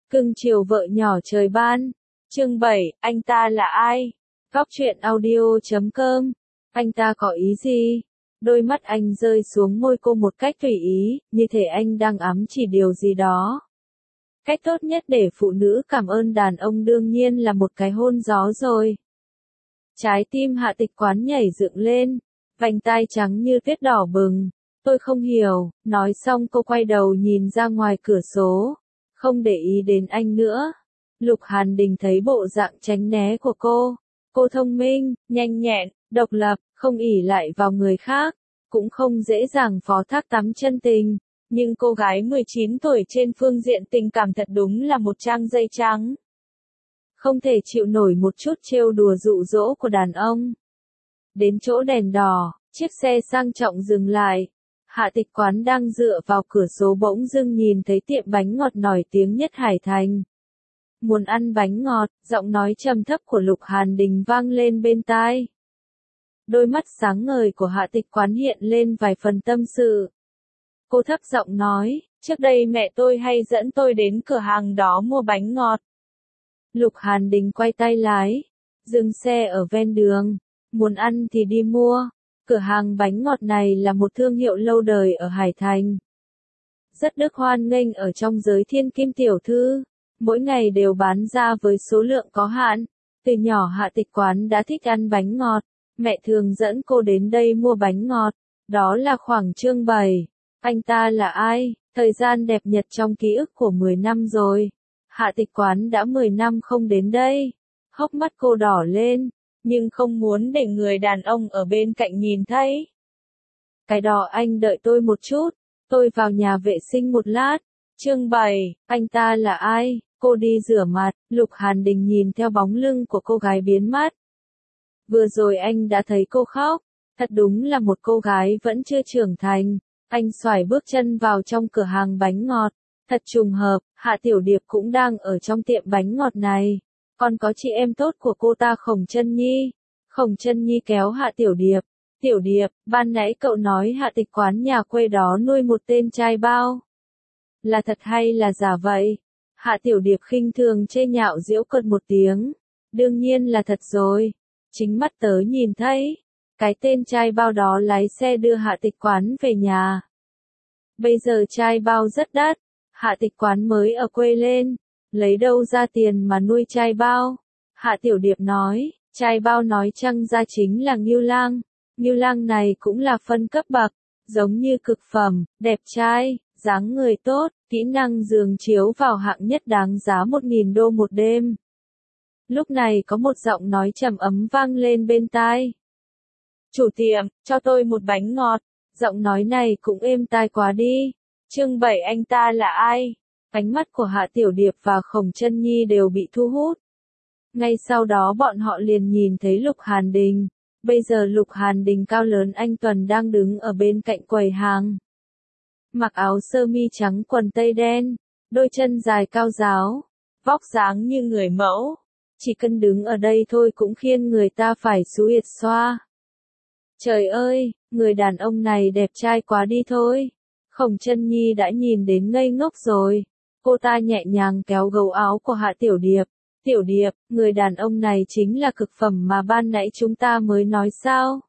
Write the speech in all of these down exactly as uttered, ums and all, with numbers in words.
Cưng chiều vợ nhỏ trời ban. Chương bảy, anh ta là ai? Góc truyện audio chấm com. Anh ta có ý gì? Đôi mắt anh rơi xuống môi cô một cách tùy ý, như thể anh đang ám chỉ điều gì đó. Cách tốt nhất để phụ nữ cảm ơn đàn ông đương nhiên là một cái hôn gió rồi. Trái tim Hạ Tịch Quán nhảy dựng lên, vành tai trắng như tuyết đỏ bừng. Tôi không hiểu, nói xong cô quay đầu nhìn ra ngoài cửa sổ, không để ý đến anh nữa. Lục Hàn Đình thấy bộ dạng tránh né của cô. Cô thông minh, nhanh nhẹn, độc lập, không ỷ lại vào người khác, cũng không dễ dàng phó thác tắm chân tình. Nhưng cô gái mười chín tuổi trên phương diện tình cảm thật đúng là một trang dây trắng. Không thể chịu nổi một chút trêu đùa dụ dỗ của đàn ông. Đến chỗ đèn đỏ, chiếc xe sang trọng dừng lại. Hạ Tịch Quán đang dựa vào cửa sổ bỗng dưng nhìn thấy tiệm bánh ngọt nổi tiếng nhất Hải Thành. Muốn ăn bánh ngọt, giọng nói trầm thấp của Lục Hàn Đình vang lên bên tai. Đôi mắt sáng ngời của Hạ Tịch Quán hiện lên vài phần tâm sự. Cô thấp giọng nói, trước đây mẹ tôi hay dẫn tôi đến cửa hàng đó mua bánh ngọt. Lục Hàn Đình quay tay lái, dừng xe ở ven đường, muốn ăn thì đi mua. Cửa hàng bánh ngọt này là một thương hiệu lâu đời ở Hải Thành. Rất được hoan nghênh ở trong giới thiên kim tiểu thư, mỗi ngày đều bán ra với số lượng có hạn. Từ nhỏ Hạ Tịch Quán đã thích ăn bánh ngọt, mẹ thường dẫn cô đến đây mua bánh ngọt. Đó là khoảng chương bảy. Anh ta là ai? Thời gian đẹp nhật trong ký ức của mười năm rồi. Hạ Tịch Quán đã mười năm không đến đây. Hốc mắt cô đỏ lên, nhưng không muốn để người đàn ông ở bên cạnh nhìn thấy. Cái đó anh đợi tôi một chút, tôi vào nhà vệ sinh một lát. Chương bảy, anh ta là ai? Cô đi rửa mặt, Lục Hàn Đình nhìn theo bóng lưng của cô gái biến mất. Vừa rồi anh đã thấy cô khóc, thật đúng là một cô gái vẫn chưa trưởng thành. Anh xoải bước chân vào trong cửa hàng bánh ngọt, thật trùng hợp, Hạ Tiểu Điệp cũng đang ở trong tiệm bánh ngọt này. Còn có chị em tốt của cô ta Khổng Chân Nhi. Khổng Chân Nhi kéo Hạ Tiểu Điệp. Tiểu Điệp, ban nãy cậu nói Hạ Tịch Quán nhà quê đó nuôi một tên trai bao. Là thật hay là giả vậy? Hạ Tiểu Điệp khinh thường chê nhạo giễu cợt một tiếng. Đương nhiên là thật rồi. Chính mắt tớ nhìn thấy. Cái tên trai bao đó lái xe đưa Hạ Tịch Quán về nhà. Bây giờ trai bao rất đắt. Hạ Tịch Quán mới ở quê lên. Lấy đâu ra tiền mà nuôi trai bao? Hạ Tiểu Điệp nói, trai bao nói chăng ra chính là Ngưu Lang. Ngưu Lang này cũng là phân cấp bậc, giống như cực phẩm, đẹp trai, dáng người tốt, kỹ năng giường chiếu vào hạng nhất đáng giá một nghìn đô một đêm. Lúc này có một giọng nói trầm ấm vang lên bên tai. Chủ tiệm, cho tôi một bánh ngọt. Giọng nói này cũng êm tai quá đi. Chương bảy, anh ta là ai? Ánh mắt của Hạ Tiểu Điệp và Khổng Chân Nhi đều bị thu hút. Ngay sau đó bọn họ liền nhìn thấy Lục Hàn Đình. Bây giờ Lục Hàn Đình cao lớn anh tuần đang đứng ở bên cạnh quầy hàng. Mặc áo sơ mi trắng quần tây đen, đôi chân dài cao ráo, vóc dáng như người mẫu. Chỉ cần đứng ở đây thôi cũng khiến người ta phải xuyệt xoa. Trời ơi, người đàn ông này đẹp trai quá đi thôi. Khổng Chân Nhi đã nhìn đến ngây ngốc rồi. Cô ta nhẹ nhàng kéo gấu áo của Hạ Tiểu Điệp. Tiểu Điệp, người đàn ông này chính là cực phẩm mà ban nãy chúng ta mới nói sao?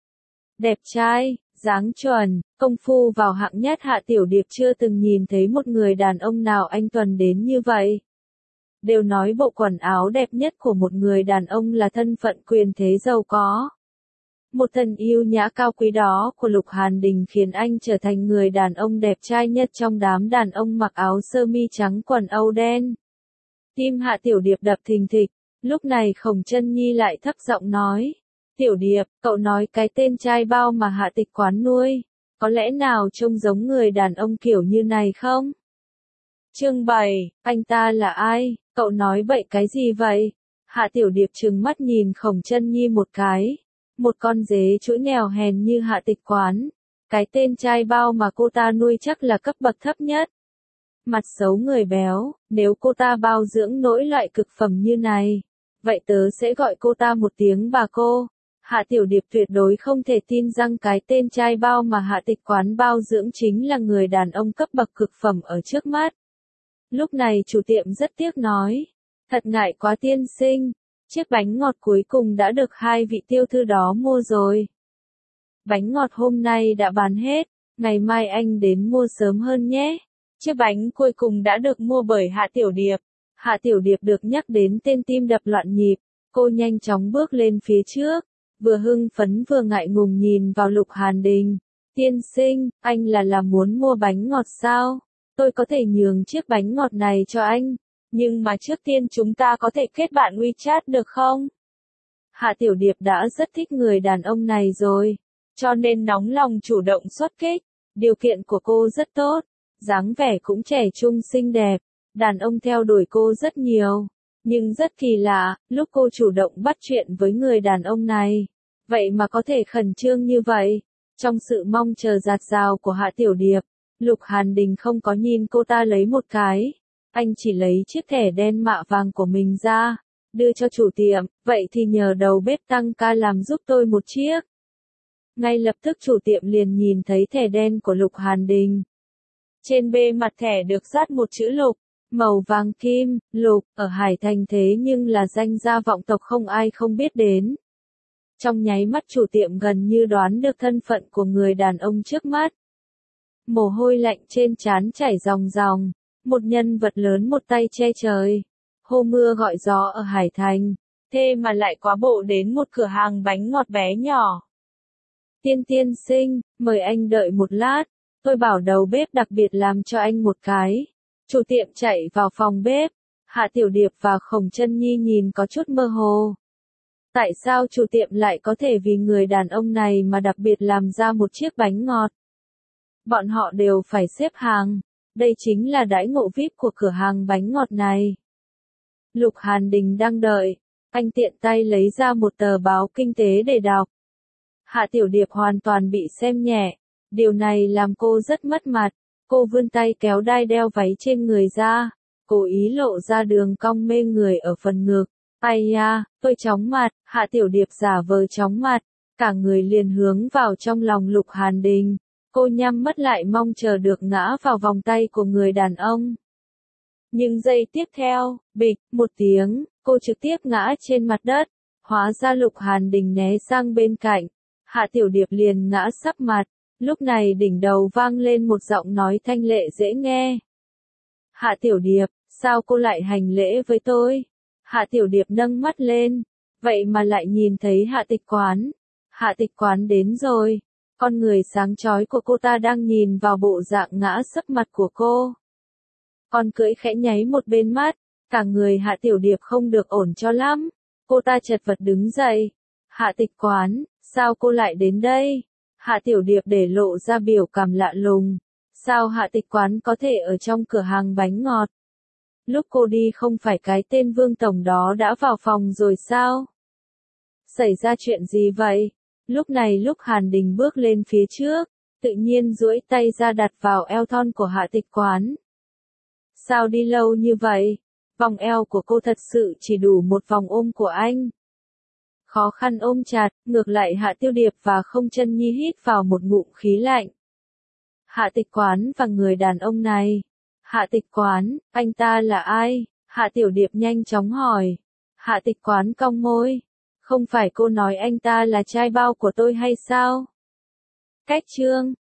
Đẹp trai, dáng chuẩn, công phu vào hạng nhất. Hạ Tiểu Điệp chưa từng nhìn thấy một người đàn ông nào anh tuần đến như vậy. Đều nói bộ quần áo đẹp nhất của một người đàn ông là thân phận quyền thế giàu có. Một thần yêu nhã cao quý đó của Lục Hàn Đình khiến anh trở thành người đàn ông đẹp trai nhất trong đám đàn ông mặc áo sơ mi trắng quần âu đen. Tim Hạ Tiểu Điệp đập thình thịch, lúc này Khổng Chân Nhi lại thấp giọng nói. Tiểu Điệp, cậu nói cái tên trai bao mà Hạ Tịch Quán nuôi, có lẽ nào trông giống người đàn ông kiểu như này không? Chương bảy, anh ta là ai? Cậu nói bậy cái gì vậy? Hạ Tiểu Điệp trừng mắt nhìn Khổng Chân Nhi một cái. Một con dế chuỗi nghèo hèn như Hạ Tịch Quán. Cái tên trai bao mà cô ta nuôi chắc là cấp bậc thấp nhất. Mặt xấu người béo, nếu cô ta bao dưỡng nỗi loại cực phẩm như này, vậy tớ sẽ gọi cô ta một tiếng bà cô. Hạ Tiểu Điệp tuyệt đối không thể tin rằng cái tên trai bao mà Hạ Tịch Quán bao dưỡng chính là người đàn ông cấp bậc cực phẩm ở trước mắt. Lúc này chủ tiệm rất tiếc nói. Thật ngại quá tiên sinh. Chiếc bánh ngọt cuối cùng đã được hai vị tiêu thư đó mua rồi. Bánh ngọt hôm nay đã bán hết. Ngày mai anh đến mua sớm hơn nhé. Chiếc bánh cuối cùng đã được mua bởi Hạ Tiểu Điệp. Hạ Tiểu Điệp được nhắc đến tên tim đập loạn nhịp. Cô nhanh chóng bước lên phía trước. Vừa hưng phấn vừa ngại ngùng nhìn vào Lục Hàn Đình. Tiên sinh, anh là là muốn mua bánh ngọt sao? Tôi có thể nhường chiếc bánh ngọt này cho anh. Nhưng mà trước tiên chúng ta có thể kết bạn WeChat được không? Hạ Tiểu Điệp đã rất thích người đàn ông này rồi. Cho nên nóng lòng chủ động xuất kích. Điều kiện của cô rất tốt. Dáng vẻ cũng trẻ trung xinh đẹp. Đàn ông theo đuổi cô rất nhiều. Nhưng rất kỳ lạ, lúc cô chủ động bắt chuyện với người đàn ông này. Vậy mà có thể khẩn trương như vậy. Trong sự mong chờ dạt dào của Hạ Tiểu Điệp, Lục Hàn Đình không có nhìn cô ta lấy một cái. Anh chỉ lấy chiếc thẻ đen mạ vàng của mình ra, đưa cho chủ tiệm, vậy thì nhờ đầu bếp tăng ca làm giúp tôi một chiếc. Ngay lập tức chủ tiệm liền nhìn thấy thẻ đen của Lục Hàn Đình. Trên bề mặt thẻ được dát một chữ Lục, màu vàng kim, Lục, ở Hải Thành thế nhưng là danh gia vọng tộc không ai không biết đến. Trong nháy mắt chủ tiệm gần như đoán được thân phận của người đàn ông trước mắt. Mồ hôi lạnh trên trán chảy ròng ròng, một nhân vật lớn một tay che trời. Hô mưa gọi gió ở Hải Thành, thế mà lại quá bộ đến một cửa hàng bánh ngọt bé nhỏ. Tiên tiên sinh, mời anh đợi một lát, tôi bảo đầu bếp đặc biệt làm cho anh một cái. Chủ tiệm chạy vào phòng bếp, Hạ Tiểu Điệp và Khổng Chân Nhi nhìn có chút mơ hồ. Tại sao chủ tiệm lại có thể vì người đàn ông này mà đặc biệt làm ra một chiếc bánh ngọt? Bọn họ đều phải xếp hàng, đây chính là đãi ngộ vi ai pi của cửa hàng bánh ngọt này. Lục Hàn Đình đang đợi, anh tiện tay lấy ra một tờ báo kinh tế để đọc. Hạ Tiểu Điệp hoàn toàn bị xem nhẹ, điều này làm cô rất mất mặt. Cô vươn tay kéo đai đeo váy trên người ra, cố ý lộ ra đường cong mê người ở phần ngực. Ai da, tôi chóng mặt, Hạ Tiểu Điệp giả vờ chóng mặt, cả người liền hướng vào trong lòng Lục Hàn Đình. Cô nhắm mắt lại mong chờ được ngã vào vòng tay của người đàn ông. Nhưng giây tiếp theo, bịch, một tiếng, cô trực tiếp ngã trên mặt đất. Hóa ra Lục Hàn Đình né sang bên cạnh. Hạ Tiểu Điệp liền ngã sấp mặt. Lúc này đỉnh đầu vang lên một giọng nói thanh lệ dễ nghe. Hạ Tiểu Điệp, sao cô lại hành lễ với tôi? Hạ Tiểu Điệp nâng mắt lên, vậy mà lại nhìn thấy Hạ Tịch Quán. Hạ Tịch Quán đến rồi, con người sáng chói của cô ta đang nhìn vào bộ dạng ngã sấp mặt của cô. Con cưỡi khẽ nháy một bên mắt, cả người Hạ Tiểu Điệp không được ổn cho lắm. Cô ta chật vật đứng dậy. Hạ Tịch Quán, sao cô lại đến đây? Hạ Tiểu Điệp để lộ ra biểu cảm lạ lùng. Sao Hạ Tịch Quán có thể ở trong cửa hàng bánh ngọt? Lúc cô đi không phải cái tên Vương Tổng đó đã vào phòng rồi sao? Xảy ra chuyện gì vậy? Lúc này Lục Hàn Đình bước lên phía trước, tự nhiên duỗi tay ra đặt vào eo thon của Hạ Tịch Quán. Sao đi lâu như vậy? Vòng eo của cô thật sự chỉ đủ một vòng ôm của anh. Khó khăn ôm chặt, ngược lại Hạ Tiểu Điệp và Không Chân Nhi hít vào một ngụm khí lạnh. Hạ Tịch Quán và người đàn ông này. Hạ Tịch Quán, anh ta là ai? Hạ Tiểu Điệp nhanh chóng hỏi. Hạ Tịch Quán cong môi. Không phải cô nói anh ta là trai bao của tôi hay sao? Cách chương